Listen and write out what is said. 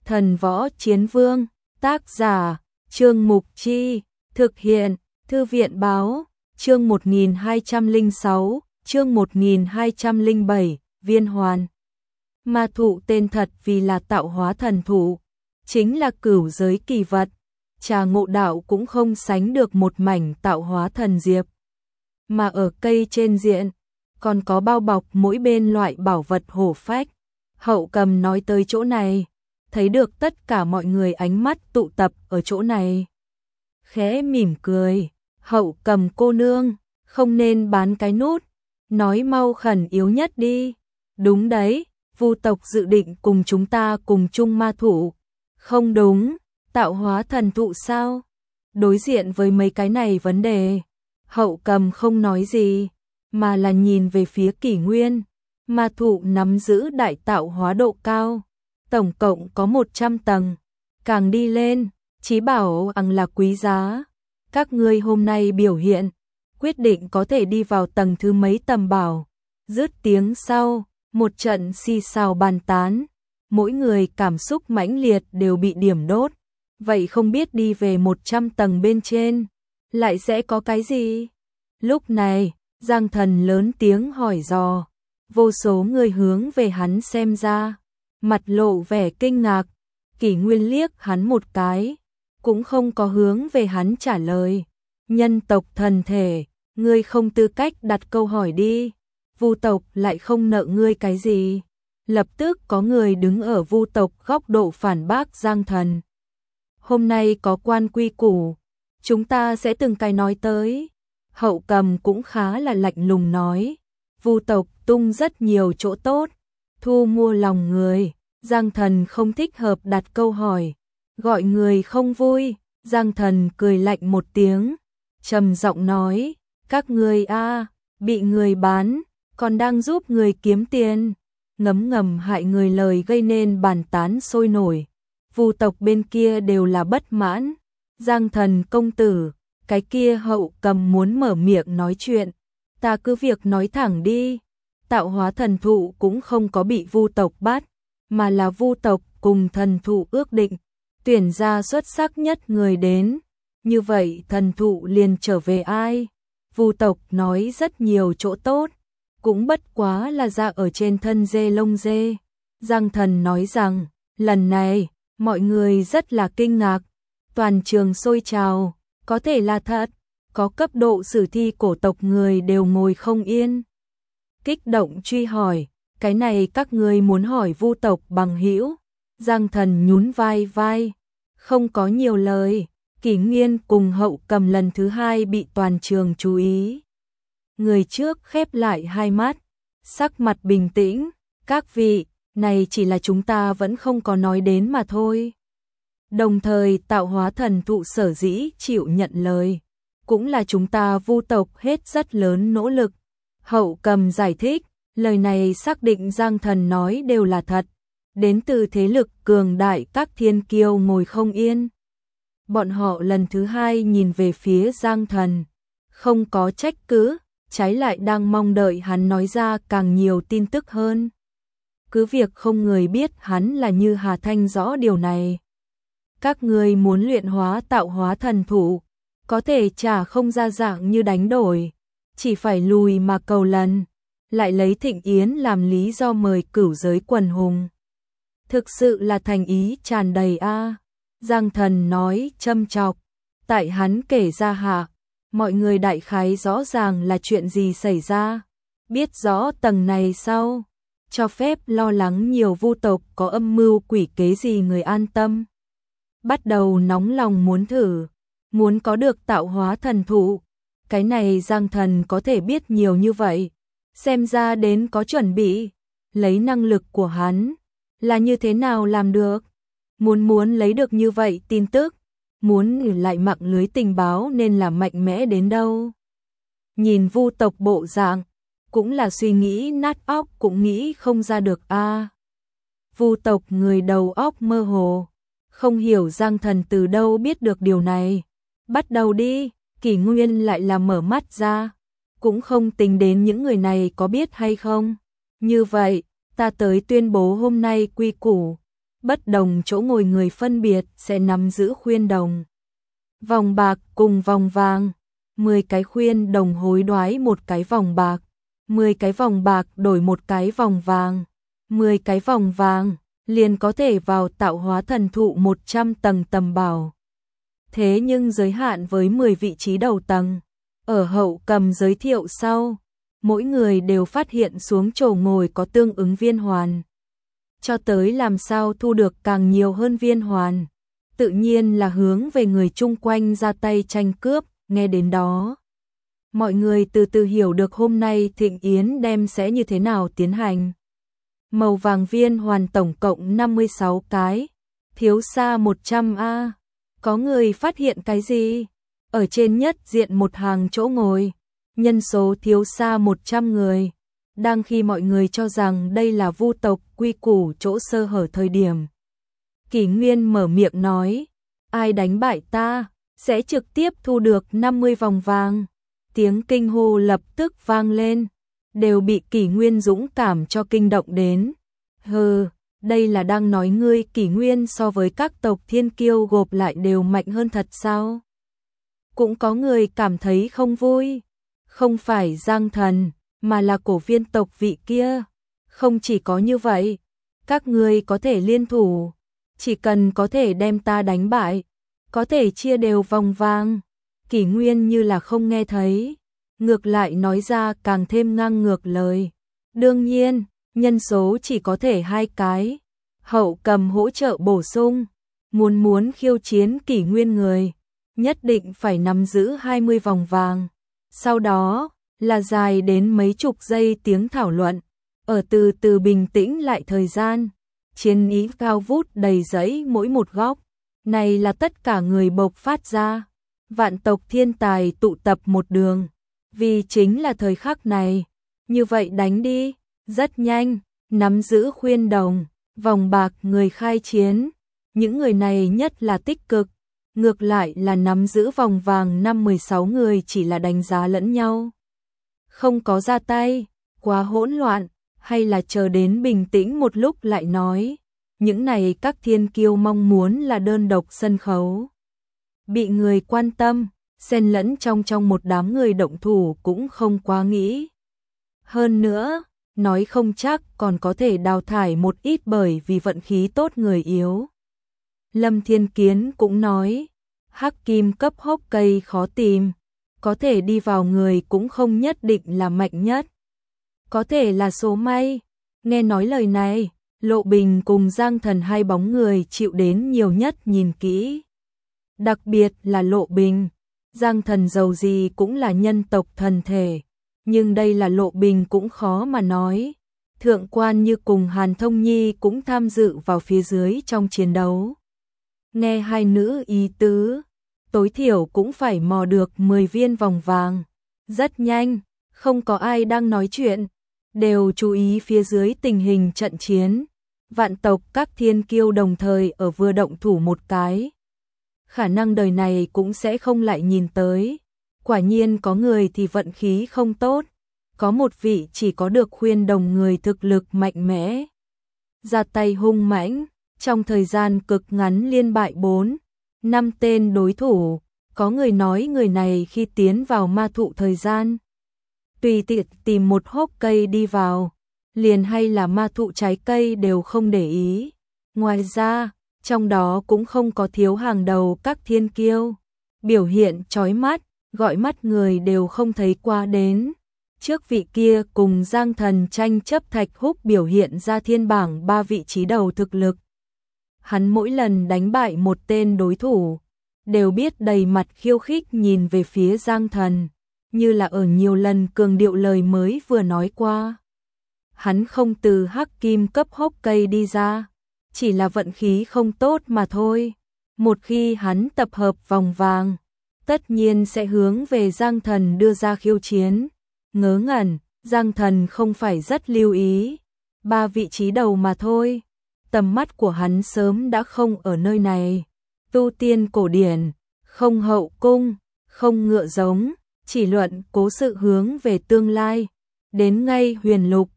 Thần Võ Chiến Vương, tác giả, Trương Mục Chi, thực hiện, Thư viện Báo, chương 1206, chương 1207, Viên Hoàn. Ma thụ tên thật vì là tạo hóa thần thụ, chính là cửu giới kỳ vật, Trà Ngộ Đạo cũng không sánh được một mảnh tạo hóa thần diệp. Mà ở cây trên diện, còn có bao bọc mỗi bên loại bảo vật hổ phách. Hậu Cầm nói tới chỗ này, thấy được tất cả mọi người ánh mắt tụ tập ở chỗ này. Khẽ mỉm cười, Hậu Cầm cô nương, không nên bán cái nút, nói mau khẩn yếu nhất đi. Đúng đấy, Vu tộc dự định cùng chúng ta cùng chung ma thủ. Không đúng, tạo hóa thần thụ sao? Đối diện với mấy cái này vấn đề, Hậu Cầm không nói gì, mà là nhìn về phía Kỷ Nguyên. Ma thụ nắm giữ đại tạo hóa độ cao, tổng cộng có 100 tầng, càng đi lên, chí bảo ằng là quý giá. Các ngươi hôm nay biểu hiện, quyết định có thể đi vào tầng thứ mấy tầm bảo. Dứt tiếng sau, một trận xì xào bàn tán, mỗi người cảm xúc mãnh liệt đều bị điểm đốt. Vậy không biết đi về 100 tầng bên trên, lại sẽ có cái gì? Lúc này, Giang Thần lớn tiếng hỏi dò, vô số người hướng về hắn xem ra, mặt lộ vẻ kinh ngạc. Kỷ Nguyên liếc hắn một cái, cũng không có hướng về hắn trả lời. Nhân tộc thần thể, ngươi không tư cách đặt câu hỏi đi, Vu tộc lại không nợ ngươi cái gì. Lập tức có người đứng ở Vu tộc góc độ phản bác Giang Thần. Hôm nay có quan quy củ, chúng ta sẽ từng cái nói tới. Hậu Cầm cũng khá là lạnh lùng nói, Vu tộc tung rất nhiều chỗ tốt, thu mua lòng người. Giang Thần không thích hợp đặt câu hỏi, gọi người không vui. Giang Thần cười lạnh một tiếng, trầm giọng nói, các ngươi bị người bán, còn đang giúp người kiếm tiền, ngấm ngầm hại người lời gây nên bàn tán sôi nổi. Vu tộc bên kia đều là bất mãn. Giang Thần công tử, cái kia Hậu Cầm muốn mở miệng nói chuyện, ta cứ việc nói thẳng đi. Tạo hóa thần thụ cũng không có bị Vu tộc bắt, mà là Vu tộc cùng thần thụ ước định, tuyển ra xuất sắc nhất người đến, như vậy thần thụ liền trở về ai? Vu tộc nói rất nhiều chỗ tốt, cũng bất quá là ra ở trên thân dê lông dê. Giang Thần nói rằng, lần này, mọi người rất là kinh ngạc, toàn trường sôi trào, có thể là thật, có cấp độ sử thi cổ tộc người đều ngồi không yên. Kích động truy hỏi, cái này các ngươi muốn hỏi Vu tộc bằng hữu? Giang Thần nhún vai, không có nhiều lời. Kỷ Nguyên cùng Hậu Cầm lần thứ hai bị toàn trường chú ý. Người trước khép lại hai mắt, sắc mặt bình tĩnh, các vị, này chỉ là chúng ta vẫn không có nói đến mà thôi. Đồng thời tạo hóa thần thụ sở dĩ chịu nhận lời, cũng là chúng ta Vu tộc hết rất lớn nỗ lực. Hậu Cầm giải thích, lời này xác định Giang Thần nói đều là thật, đến từ thế lực cường đại các thiên kiêu ngồi không yên. Bọn họ lần thứ hai nhìn về phía Giang Thần, không có trách cứ, trái lại đang mong đợi hắn nói ra càng nhiều tin tức hơn. Cứ việc không người biết hắn là Như Hà Thanh rõ điều này. Các ngươi muốn luyện hóa tạo hóa thần thụ, có thể trả không ra dạng như đánh đổi, chỉ phải lùi mà cầu lần, lại lấy Thịnh Yến làm lý do mời cửu giới quần hùng. Thực sự là thành ý tràn đầy Giang Thần nói châm chọc, tại hắn kể ra hạ, mọi người đại khái rõ ràng là chuyện gì xảy ra, biết rõ tầng này sau, cho phép lo lắng nhiều Vu tộc có âm mưu quỷ kế gì người an tâm. Bắt đầu nóng lòng muốn thử, muốn có được tạo hóa thần thụ, cái này Giang Thần có thể biết nhiều như vậy, xem ra đến có chuẩn bị, lấy năng lực của hắn, là như thế nào làm được. Muốn lấy được như vậy tin tức, muốn gửi lại mạng lưới tình báo nên là mạnh mẽ đến đâu. Nhìn Vu tộc bộ dạng, cũng là suy nghĩ nát óc cũng nghĩ không ra được Vu tộc người đầu óc mơ hồ, không hiểu Giang Thần từ đâu biết được điều này. Bắt đầu đi, Kỷ Nguyên lại là mở mắt ra, cũng không tính đến những người này có biết hay không. Như vậy, ta tới tuyên bố hôm nay quy củ. bất đồng chỗ ngồi người phân biệt sẽ nắm giữ khuyên đồng. Vòng bạc cùng vòng vàng, 10 cái khuyên đồng hối đoái một cái vòng bạc, 10 cái vòng bạc đổi một cái vòng vàng, 10 cái vòng vàng liền có thể vào tạo hóa thần thụ 100 tầng tầm bảo. Thế nhưng giới hạn với 10 vị trí đầu tầng. Ở hậu cầm giới thiệu sau, mỗi người đều phát hiện xuống chỗ ngồi có tương ứng viên hoàn. Cho tới làm sao thu được càng nhiều hơn viên hoàn, tự nhiên là hướng về người chung quanh ra tay tranh cướp, nghe đến đó. Mọi người từ từ hiểu được hôm nay thịnh yến đem sẽ như thế nào tiến hành. Màu vàng viên hoàn tổng cộng 56 cái, thiếu xa 100A. Có người phát hiện cái gì? Ở trên nhất diện một hàng chỗ ngồi, nhân số thiếu xa 100 người. Đang khi mọi người cho rằng đây là vu tộc quy củ chỗ sơ hở thời điểm. Kỷ Nguyên mở miệng nói, ai đánh bại ta, sẽ trực tiếp thu được 50 vòng vàng. Tiếng kinh hô lập tức vang lên, đều bị Kỷ Nguyên dũng cảm cho kinh động đến. Hừ, đây là đang nói ngươi Kỷ Nguyên so với các tộc thiên kiêu gộp lại đều mạnh hơn thật sao? Cũng có người cảm thấy không vui, không phải Giang Thần, mà là cổ viên tộc vị kia. Không chỉ có như vậy, các ngươi có thể liên thủ, chỉ cần có thể đem ta đánh bại, có thể chia đều vòng vàng. Kỷ Nguyên như là không nghe thấy, ngược lại nói ra càng thêm ngang ngược lời. Đương nhiên, nhân số chỉ có thể 2 cái. Hậu cầm hỗ trợ bổ sung, muốn khiêu chiến Kỷ Nguyên người, nhất định phải nắm giữ 20 vòng vàng. Sau đó, là dài đến mấy chục giây tiếng thảo luận, ở từ từ bình tĩnh lại thời gian, chiến ý cao vút đầy dẫy mỗi một góc. Này là tất cả người bộc phát ra, vạn tộc thiên tài tụ tập một đường, vì chính là thời khắc này. Như vậy đánh đi, rất nhanh, nắm giữ khuyên đồng, vòng bạc người khai chiến, những người này nhất là tích cực, ngược lại là nắm giữ vòng vàng 5-16 người chỉ là đánh giá lẫn nhau. Không có ra tay, quá hỗn loạn, hay là chờ đến bình tĩnh một lúc lại nói. Những này các thiên kiêu mong muốn là đơn độc sân khấu. Bị người quan tâm, xen lẫn trong một đám người động thủ cũng không quá nghĩ. Hơn nữa, nói không chắc còn có thể đào thải một ít bởi vì vận khí tốt người yếu. Lâm Thiên Kiến cũng nói, hắc kim cấp hốc cây khó tìm, có thể đi vào người cũng không nhất định là mạnh nhất. Có thể là số may. Nghe nói lời này, Lộ Bình cùng Giang Thần hai bóng người chịu đến nhiều nhất nhìn kỹ. Đặc biệt là Lộ Bình, Giang Thần dầu gì cũng là nhân tộc thần thể, nhưng đây là Lộ Bình cũng khó mà nói. Thượng quan như cùng Hàn Thông Nhi cũng tham dự vào phía dưới trong chiến đấu. Nghe hai nữ ý tứ, tối thiểu cũng phải mò được 10 viên vòng vàng. Rất nhanh, không có ai đang nói chuyện, đều chú ý phía dưới tình hình trận chiến. Vạn tộc các thiên kiêu đồng thời ở vừa động thủ một cái. Khả năng đời này cũng sẽ không lại nhìn tới. Quả nhiên có người thì vận khí không tốt, có một vị chỉ có được khuyên đồng người thực lực mạnh mẽ. Ra tay hung mãnh, trong thời gian cực ngắn liên bại 4-5 tên đối thủ. Có người nói người này khi tiến vào ma thụ thời gian, tùy tiện tìm một hốc cây đi vào, liền hay là ma thụ trái cây đều không để ý. Ngoài ra, trong đó cũng không có thiếu hàng đầu các thiên kiêu. Biểu hiện chói mắt, gọi mắt người đều không thấy qua đến. Trước vị kia cùng Giang Thần tranh chấp Thạch Húc biểu hiện ra thiên bảng 3 vị trí đầu thực lực. Hắn mỗi lần đánh bại một tên đối thủ, đều biết đầy mặt khiêu khích nhìn về phía Giang Thần, như là ở nhiều lần cường điệu lời mới vừa nói qua. Hắn không từ hắc kim cấp hốc cây đi ra, chỉ là vận khí không tốt mà thôi. Một khi hắn tập hợp vòng vàng, tất nhiên sẽ hướng về Giang Thần đưa ra khiêu chiến. Ngớ ngẩn, Giang Thần không phải rất lưu ý, 3 vị trí đầu mà thôi. Tầm mắt của hắn sớm đã không ở nơi này. Tu tiên cổ điển, không hậu cung, không ngựa giống, chỉ luận cố sự hướng về tương lai. Đến ngay huyền lục,